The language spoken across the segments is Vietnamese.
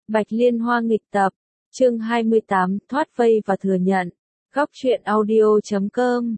Bạch Liên Hoa nghịch tập, chương 28, thoát vây và thừa nhận. Góc truyện audio.com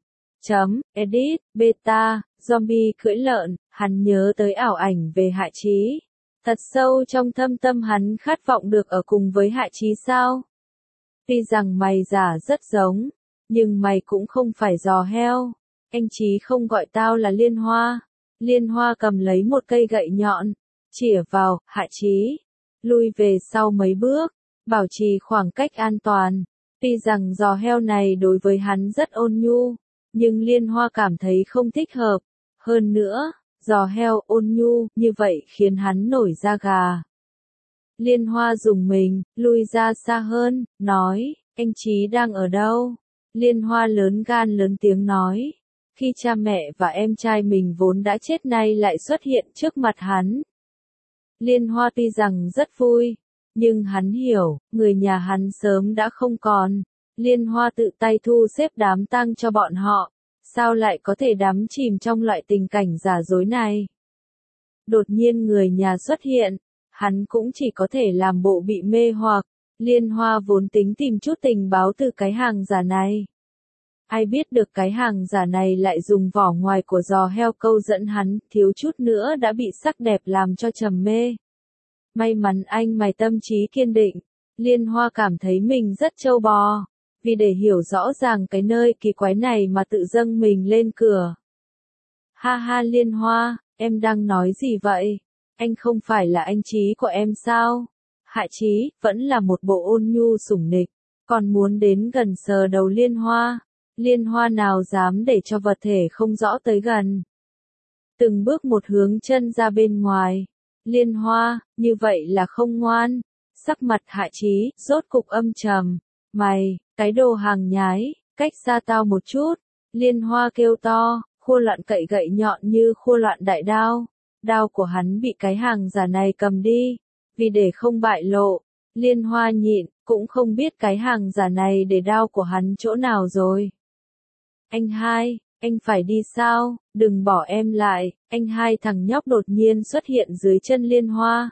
edit, beta, zombie cưỡi lợn, hắn nhớ tới ảo ảnh về Hạ Chí. Thật sâu trong thâm tâm hắn khát vọng được ở cùng với Hạ Chí sao? Tuy rằng mày giả rất giống, nhưng mày cũng không phải giò heo. Anh Chí không gọi tao là Liên Hoa. Liên Hoa cầm lấy một cây gậy nhọn, chĩa vào Hạ Chí, lui về sau mấy bước, bảo trì khoảng cách an toàn. Tuy rằng giò heo này đối với hắn rất ôn nhu, nhưng Liên Hoa cảm thấy không thích hợp. Hơn nữa, giò heo ôn nhu như vậy khiến hắn nổi da gà. Liên Hoa dùng mình, lui ra xa hơn, nói, anh Chí đang ở đâu? Liên Hoa lớn gan lớn tiếng nói, khi cha mẹ và em trai mình vốn đã chết nay lại xuất hiện trước mặt hắn. Liên Hoa tuy rằng rất vui, nhưng hắn hiểu, người nhà hắn sớm đã không còn. Liên Hoa tự tay thu xếp đám tang cho bọn họ, sao lại có thể đắm chìm trong loại tình cảnh giả dối này? Đột nhiên người nhà xuất hiện, hắn cũng chỉ có thể làm bộ bị mê hoặc. Liên Hoa vốn tính tìm chút tình báo từ cái hàng giả này. Ai biết được cái hàng giả này lại dùng vỏ ngoài của giò heo câu dẫn hắn, thiếu chút nữa đã bị sắc đẹp làm cho trầm mê. May mắn anh mày tâm trí kiên định. Liên Hoa cảm thấy mình rất trâu bò, vì để hiểu rõ ràng cái nơi kỳ quái này mà tự dâng mình lên cửa. Ha ha Liên Hoa, em đang nói gì vậy? Anh không phải là anh Chí của em sao? Hạ Chí vẫn là một bộ ôn nhu sủng nịch, còn muốn đến gần sờ đầu Liên Hoa. Liên Hoa nào dám để cho vật thể không rõ tới gần. Từng bước một hướng chân ra bên ngoài. Liên Hoa, như vậy là không ngoan. Sắc mặt Hạ Chí, rốt cục âm trầm. Mày, cái đồ hàng nhái, cách xa tao một chút. Liên Hoa kêu to, khua loạn cậy gậy nhọn như khua loạn đại đao. Đao của hắn bị cái hàng giả này cầm đi. Vì để không bại lộ, Liên Hoa nhịn, cũng không biết cái hàng giả này để đao của hắn chỗ nào rồi. Anh hai, anh phải đi sao? Đừng bỏ em lại. Anh hai thằng nhóc đột nhiên xuất hiện dưới chân Liên Hoa.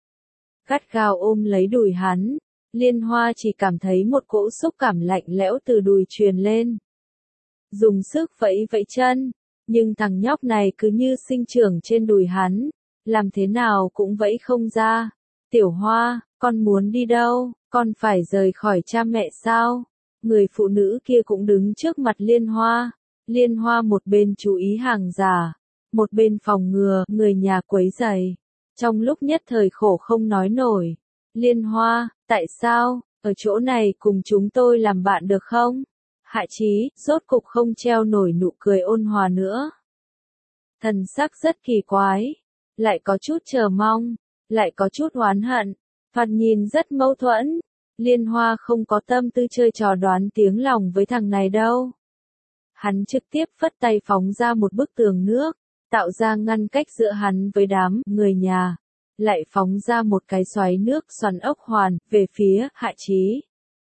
Gắt gao ôm lấy đùi hắn. Liên Hoa chỉ cảm thấy một cỗ xúc cảm lạnh lẽo từ đùi truyền lên. Dùng sức vẫy vẫy chân, nhưng thằng nhóc này cứ như sinh trưởng trên đùi hắn, làm thế nào cũng vẫy không ra. Tiểu Hoa, con muốn đi đâu? Con phải rời khỏi cha mẹ sao? Người phụ nữ kia cũng đứng trước mặt Liên Hoa. Liên Hoa một bên chú ý hàng giả, một bên phòng ngừa người nhà quấy rầy. Trong lúc nhất thời khổ không nói nổi. Liên Hoa, tại sao, ở chỗ này cùng chúng tôi làm bạn được không? Hạ Chí, rốt cục không treo nổi nụ cười ôn hòa nữa. Thần sắc rất kỳ quái, lại có chút chờ mong, lại có chút oán hận, thoạt nhìn rất mâu thuẫn. Liên Hoa không có tâm tư chơi trò đoán tiếng lòng với thằng này đâu. Hắn trực tiếp phất tay phóng ra một bức tường nước, tạo ra ngăn cách giữa hắn với đám người nhà, lại phóng ra một cái xoáy nước xoắn ốc hoàn về phía Hạ Chí.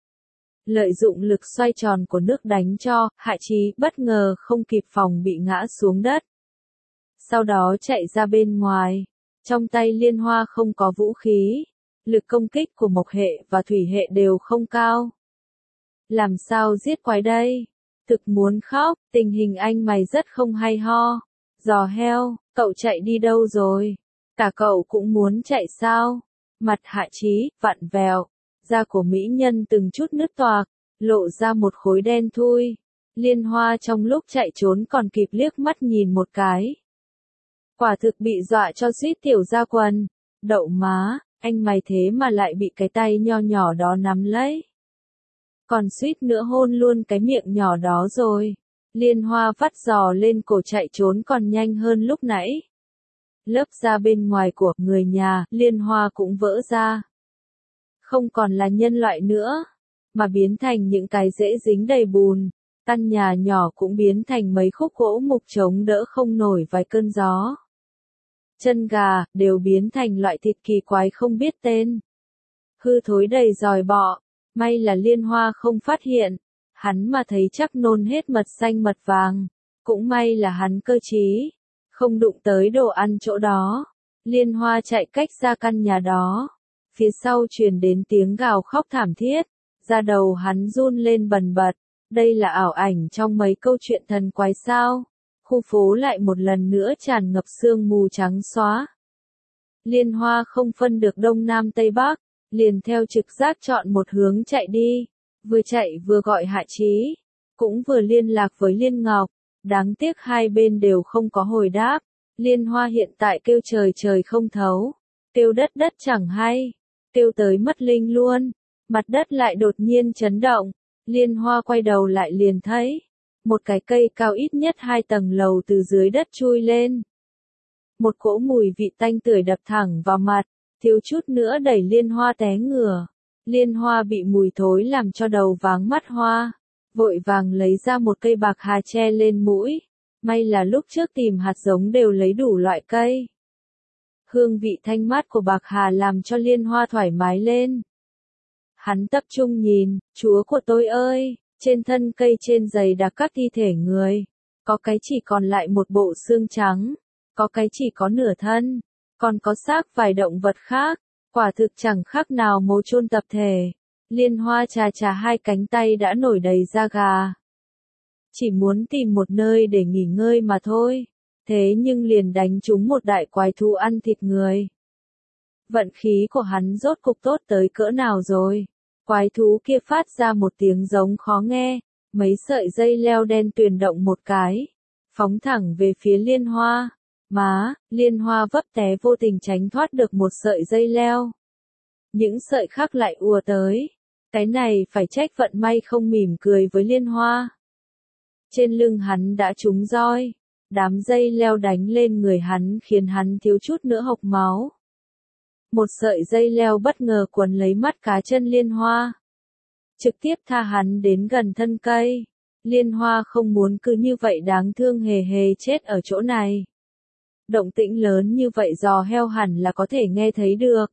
Lợi dụng lực xoay tròn của nước đánh cho Hạ Chí bất ngờ không kịp phòng bị ngã xuống đất. Sau đó chạy ra bên ngoài, trong tay Liên Hoa không có vũ khí. Lực công kích của mộc hệ và thủy hệ đều không cao. Làm sao giết quái đây? Thực muốn khóc, tình hình anh mày rất không hay ho. Giò heo, cậu chạy đi đâu rồi? Cả cậu cũng muốn chạy sao? Mặt Hạ Chí, vặn vẹo, da của mỹ nhân từng chút nứt toạc, lộ ra một khối đen thui. Liên Hoa trong lúc chạy trốn còn kịp liếc mắt nhìn một cái. Quả thực bị dọa cho suýt tiểu ra quần. Đậu má. Anh mày thế mà lại bị cái tay nho nhỏ đó nắm lấy. Còn suýt nữa hôn luôn cái miệng nhỏ đó rồi. Liên Hoa vắt giò lên cổ chạy trốn còn nhanh hơn lúc nãy. Lớp da bên ngoài của người nhà, Liên Hoa cũng vỡ ra. Không còn là nhân loại nữa, mà biến thành những cái rễ dính đầy bùn. Căn nhà nhỏ cũng biến thành mấy khúc gỗ mục chống đỡ không nổi vài cơn gió. Chân gà, đều biến thành loại thịt kỳ quái không biết tên. Hư thối đầy dòi bọ, may là Liên Hoa không phát hiện, hắn mà thấy chắc nôn hết mật xanh mật vàng. Cũng may là hắn cơ trí, không đụng tới đồ ăn chỗ đó. Liên Hoa chạy cách ra căn nhà đó. phía sau truyền đến tiếng gào khóc thảm thiết, da đầu hắn run lên bần bật, đây là ảo ảnh trong mấy câu chuyện thần quái sao? Khu phố lại một lần nữa tràn ngập sương mù trắng xóa. Liên Hoa không phân được đông nam tây bắc, liền theo trực giác chọn một hướng chạy đi, vừa chạy vừa gọi Hạ Chí, cũng vừa liên lạc với Liên Ngọc, đáng tiếc hai bên đều không có hồi đáp. Liên Hoa hiện tại kêu trời trời không thấu, kêu đất đất chẳng hay, kêu tới mất linh luôn, mặt đất lại đột nhiên chấn động, Liên Hoa quay đầu lại liền thấy, một cái cây cao ít nhất 2 tầng lầu từ dưới đất chui lên. Một cỗ mùi vị tanh tưởi đập thẳng vào mặt, thiếu chút nữa đẩy Liên Hoa té ngửa. Liên Hoa bị mùi thối làm cho đầu váng mắt hoa, vội vàng lấy ra một cây bạc hà che lên mũi. May là lúc trước tìm hạt giống đều lấy đủ loại cây. Hương vị thanh mát của bạc hà làm cho Liên Hoa thoải mái lên. Hắn tập trung nhìn, chúa của tôi ơi, trên thân cây trên giày đặc các thi thể người. Có cái chỉ còn lại một bộ xương trắng, có cái chỉ có nửa thân, còn có xác vài động vật khác, quả thực chẳng khác nào mố chôn tập thể. Liên Hoa chà chà hai cánh tay đã nổi đầy da gà. Chỉ muốn tìm một nơi để nghỉ ngơi mà thôi, thế nhưng liền đánh trúng một đại quái thú ăn thịt người. Vận khí của hắn rốt cục tốt tới cỡ nào rồi? Quái thú kia phát ra một tiếng giống khó nghe, mấy sợi dây leo đen tuyền động một cái, phóng thẳng về phía Liên Hoa. Má, Liên Hoa vấp té vô tình tránh thoát được một sợi dây leo. Những sợi khác lại ùa tới. Cái này phải trách vận may không mỉm cười với Liên Hoa. Trên lưng hắn đã trúng roi, đám dây leo đánh lên người hắn khiến hắn thiếu chút nữa hộc máu. Một sợi dây leo bất ngờ quấn lấy mắt cá chân Liên Hoa, trực tiếp tha hắn đến gần thân cây. Liên Hoa không muốn cứ như vậy đáng thương hề hề chết ở chỗ này. Động tĩnh lớn như vậy giò heo hẳn là có thể nghe thấy được.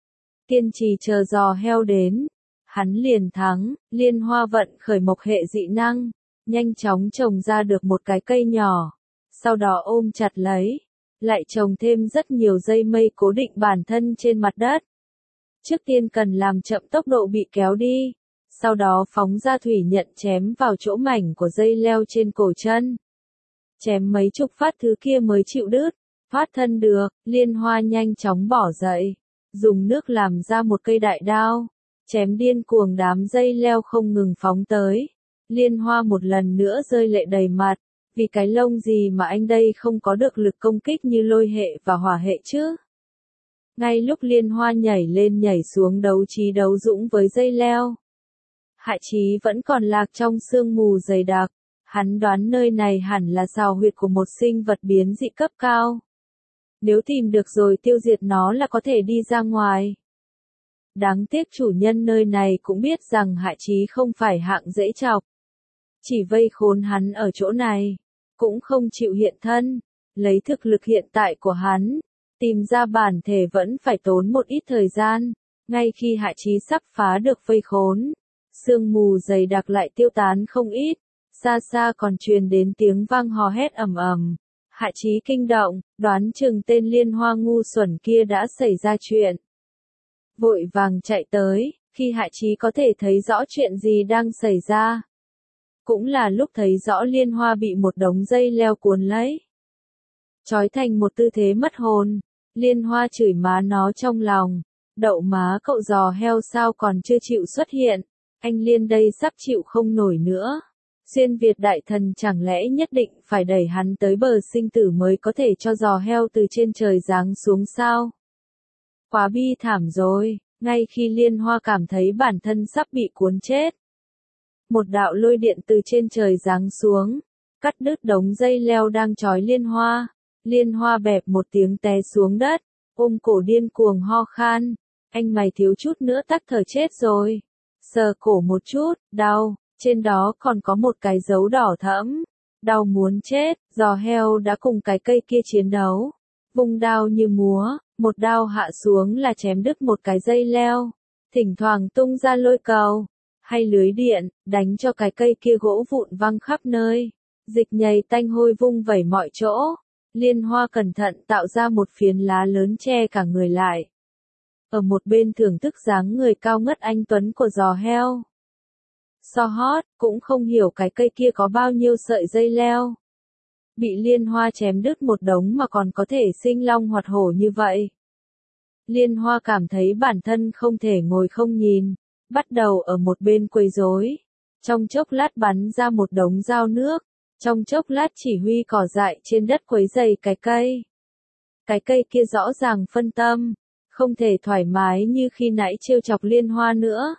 Kiên trì chờ giò heo đến, hắn liền thắng. Liên Hoa vận khởi mộc hệ dị năng, nhanh chóng trồng ra được một cái cây nhỏ, sau đó ôm chặt lấy, lại trồng thêm rất nhiều dây mây cố định bản thân trên mặt đất. Trước tiên cần làm chậm tốc độ bị kéo đi, sau đó phóng ra thủy nhận chém vào chỗ mảnh của dây leo trên cổ chân. Chém mấy chục phát thứ kia mới chịu đứt, thoát thân được. Liên Hoa nhanh chóng bỏ dậy, dùng nước làm ra một cây đại đao, chém điên cuồng đám dây leo không ngừng phóng tới. Liên Hoa một lần nữa rơi lệ đầy mặt, vì cái lông gì mà anh đây không có được lực công kích như lôi hệ và hỏa hệ chứ. Ngay lúc Liên Hoa nhảy lên nhảy xuống đấu trí đấu dũng với dây leo, Hạ Chí vẫn còn lạc trong sương mù dày đặc. Hắn đoán nơi này hẳn là sào huyệt của một sinh vật biến dị cấp cao. Nếu tìm được rồi tiêu diệt nó là có thể đi ra ngoài. Đáng tiếc chủ nhân nơi này cũng biết rằng Hạ Chí không phải hạng dễ chọc. Chỉ vây khốn hắn ở chỗ này, cũng không chịu hiện thân. Lấy thực lực hiện tại của hắn, tìm ra bản thể vẫn phải tốn một ít thời gian. Ngay khi Hạ Chí sắp phá được vây khốn, sương mù dày đặc lại tiêu tán không ít. Xa xa còn truyền đến tiếng vang hò hét ầm ầm. Hạ Chí kinh động, đoán chừng tên Liên Hoa ngu xuẩn kia đã xảy ra chuyện. Vội vàng chạy tới, khi Hạ Chí có thể thấy rõ chuyện gì đang xảy ra. Cũng là lúc thấy rõ Liên Hoa bị một đống dây leo cuốn lấy, trói thành một tư thế mất hồn. Liên Hoa chửi má nó trong lòng, đậu má cậu giò heo sao còn chưa chịu xuất hiện, anh Liên đây sắp chịu không nổi nữa. Xuyên Việt đại thần chẳng lẽ nhất định phải đẩy hắn tới bờ sinh tử mới có thể cho giò heo từ trên trời giáng xuống sao? Quá bi thảm rồi. Ngay khi Liên Hoa cảm thấy bản thân sắp bị cuốn chết, một đạo lôi điện từ trên trời giáng xuống, cắt đứt đống dây leo đang trói Liên Hoa. Liên Hoa bẹp một tiếng té xuống đất, ôm cổ điên cuồng ho khan. Anh mày thiếu chút nữa tắc thở chết rồi. Sờ cổ một chút, đau. Trên đó còn có một cái dấu đỏ thẫm. Đau muốn chết. Giò heo đã cùng cái cây kia chiến đấu, vung đao như múa, một đao hạ xuống là chém đứt một cái dây leo, thỉnh thoảng tung ra lôi cầu hay lưới điện, đánh cho cái cây kia gỗ vụn văng khắp nơi, dịch nhầy tanh hôi vung vẩy mọi chỗ. Liên Hoa cẩn thận tạo ra một phiến lá lớn che cả người lại. ở một bên thưởng thức dáng người cao ngất anh tuấn của giò heo. So hot, cũng không hiểu cái cây kia có bao nhiêu sợi dây leo. Bị Liên Hoa chém đứt một đống mà còn có thể sinh long hoạt hổ như vậy. Liên Hoa cảm thấy bản thân không thể ngồi không nhìn, bắt đầu ở một bên quấy rối. Trong chốc lát bắn ra một đống dao nước, trong chốc lát chỉ huy cỏ dại trên đất quấy rầy cái cây. Cái cây kia rõ ràng phân tâm, không thể thoải mái như khi nãy trêu chọc Liên Hoa nữa.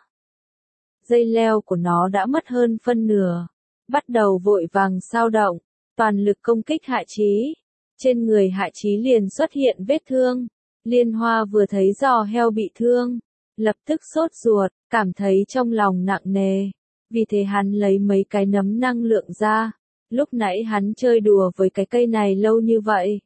Dây leo của nó đã mất hơn phân nửa, bắt đầu vội vàng xao động, toàn lực công kích Hạ Chí. Trên người Hạ Chí liền xuất hiện vết thương. Liên Hoa vừa thấy giò heo bị thương, lập tức sốt ruột, cảm thấy trong lòng nặng nề. Vì thế hắn lấy mấy cái nấm năng lượng ra. Lúc nãy hắn chơi đùa với cái cây này lâu như vậy.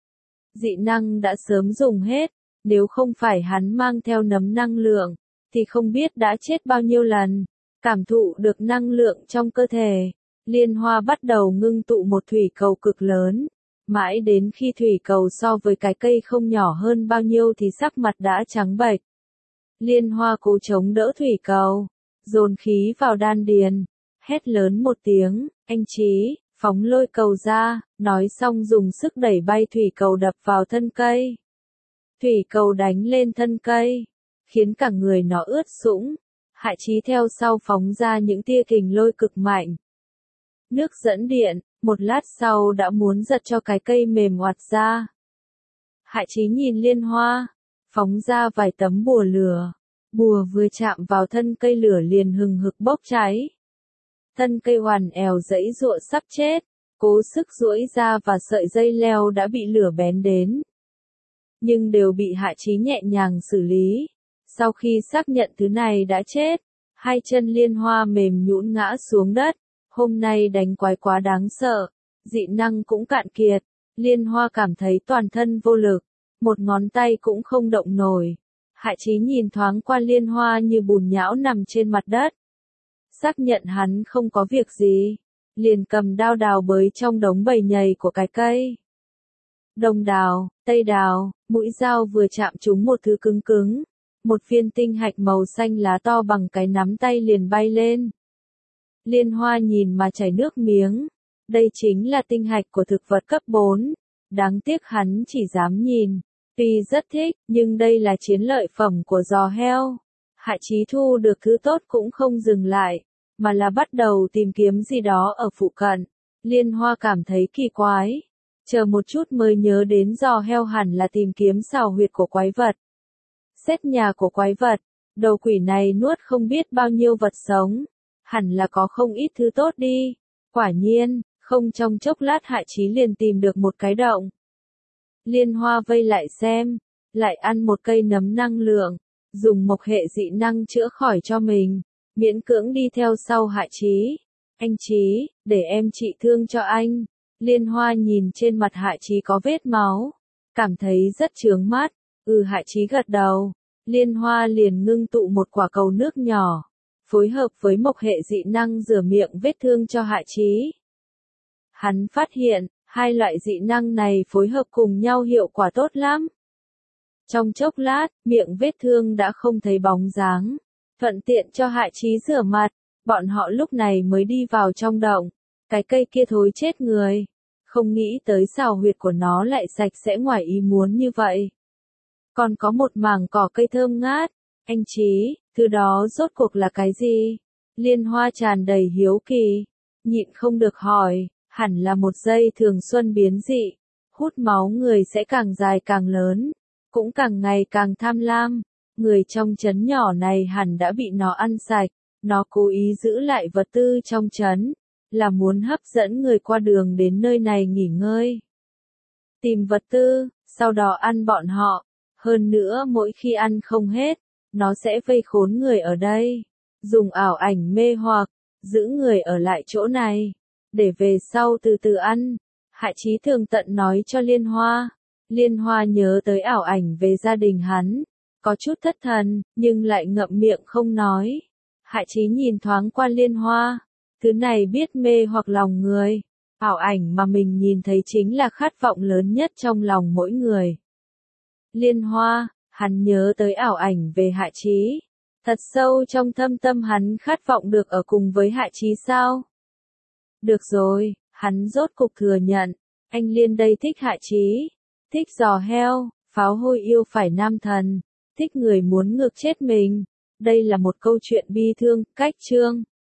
Dị năng đã sớm dùng hết, nếu không phải hắn mang theo nấm năng lượng, thì không biết đã chết bao nhiêu lần. Cảm thụ được năng lượng trong cơ thể, Liên Hoa bắt đầu ngưng tụ một thủy cầu cực lớn. Mãi đến khi thủy cầu so với cái cây không nhỏ hơn bao nhiêu thì sắc mặt đã trắng bệch. Liên Hoa cố chống đỡ thủy cầu, dồn khí vào đan điền, hét lớn một tiếng, anh Chí, phóng lôi cầu ra, nói xong dùng sức đẩy bay thủy cầu đập vào thân cây. Thủy cầu đánh lên thân cây, khiến cả người nó ướt sũng. Hạ Chí theo sau phóng ra những tia kình lôi cực mạnh. Nước dẫn điện, một lát sau đã muốn giật cho cái cây mềm oặt ra. Hạ Chí nhìn Liên Hoa, phóng ra vài tấm bùa lửa. Bùa vừa chạm vào thân cây lửa liền hừng hực bốc cháy. Thân cây hoàn èo giãy giụa sắp chết, cố sức duỗi ra và sợi dây leo đã bị lửa bén đến. Nhưng đều bị Hạ Chí nhẹ nhàng xử lý. Sau khi xác nhận thứ này đã chết, hai chân Liên Hoa mềm nhũn ngã xuống đất. Hôm nay đánh quái quá đáng sợ, dị năng cũng cạn kiệt, Liên Hoa cảm thấy toàn thân vô lực, một ngón tay cũng không động nổi. Hạ Chí nhìn thoáng qua Liên Hoa như bùn nhão nằm trên mặt đất. Xác nhận hắn không có việc gì, liền cầm đao đào bới trong đống bầy nhầy của cái cây. Đông đào, tây đào, mũi dao vừa chạm trúng một thứ cứng cứng. Một viên tinh hạch màu xanh lá to bằng cái nắm tay liền bay lên. Liên Hoa nhìn mà chảy nước miếng. Đây chính là tinh hạch của thực vật cấp 4. Đáng tiếc hắn chỉ dám nhìn. Tuy rất thích, nhưng đây là chiến lợi phẩm của giò heo. Hạ Chí thu được thứ tốt cũng không dừng lại, mà là bắt đầu tìm kiếm gì đó ở phụ cận. Liên Hoa cảm thấy kỳ quái. Chờ một chút mới nhớ đến giò heo hẳn là tìm kiếm xào huyệt của quái vật. Xét nhà của quái vật, đầu quỷ này nuốt không biết bao nhiêu vật sống. Hẳn là có không ít thứ tốt đi. Quả nhiên, không trong chốc lát Hạ Chí liền tìm được một cái động. Liên Hoa vây lại xem, lại ăn một cây nấm năng lượng, dùng mộc hệ dị năng chữa khỏi cho mình, miễn cưỡng đi theo sau Hạ Chí. Anh Chí, để em trị thương cho anh. Liên Hoa nhìn trên mặt Hạ Chí có vết máu, cảm thấy rất chướng mắt. Hạ Chí gật đầu. Liên Hoa liền ngưng tụ một quả cầu nước nhỏ, phối hợp với mộc hệ dị năng rửa miệng vết thương cho Hạ Chí. Hắn phát hiện, hai loại dị năng này phối hợp cùng nhau hiệu quả tốt lắm. Trong chốc lát, miệng vết thương đã không thấy bóng dáng, thuận tiện cho Hạ Chí rửa mặt, bọn họ lúc này mới đi vào trong động. Cái cây kia thối chết người, không nghĩ tới xào huyệt của nó lại sạch sẽ ngoài ý muốn như vậy. Còn có một mảng cỏ cây thơm ngát. Anh Chí, thứ đó rốt cuộc là cái gì? Liên Hoa tràn đầy hiếu kỳ, nhịn không được hỏi. Hẳn là một dây thường xuân biến dị, hút máu người sẽ càng dài càng lớn, cũng càng ngày càng tham lam. Người trong trấn nhỏ này hẳn đã bị nó ăn sạch, nó cố ý giữ lại vật tư trong trấn, là muốn hấp dẫn người qua đường đến nơi này nghỉ ngơi. Tìm vật tư, sau đó ăn bọn họ. Hơn nữa mỗi khi ăn không hết, nó sẽ vây khốn người ở đây, dùng ảo ảnh mê hoặc, giữ người ở lại chỗ này, để về sau từ từ ăn. Hạ Chí thường tận nói cho Liên Hoa. Liên Hoa nhớ tới ảo ảnh về gia đình hắn, có chút thất thần, nhưng lại ngậm miệng không nói. Hạ Chí nhìn thoáng qua Liên Hoa, thứ này biết mê hoặc lòng người. Ảo ảnh mà mình nhìn thấy chính là khát vọng lớn nhất trong lòng mỗi người. Liên Hoa, Hắn nhớ tới ảo ảnh về Hạ Chí. Thật sâu trong thâm tâm hắn khát vọng được ở cùng với Hạ Chí sao? Được rồi, hắn rốt cục thừa nhận. Anh Liên đây thích Hạ Chí. Thích giò heo, pháo hôi yêu phải nam thần. Thích người muốn ngược chết mình. Đây là một câu chuyện bi thương, cách chương.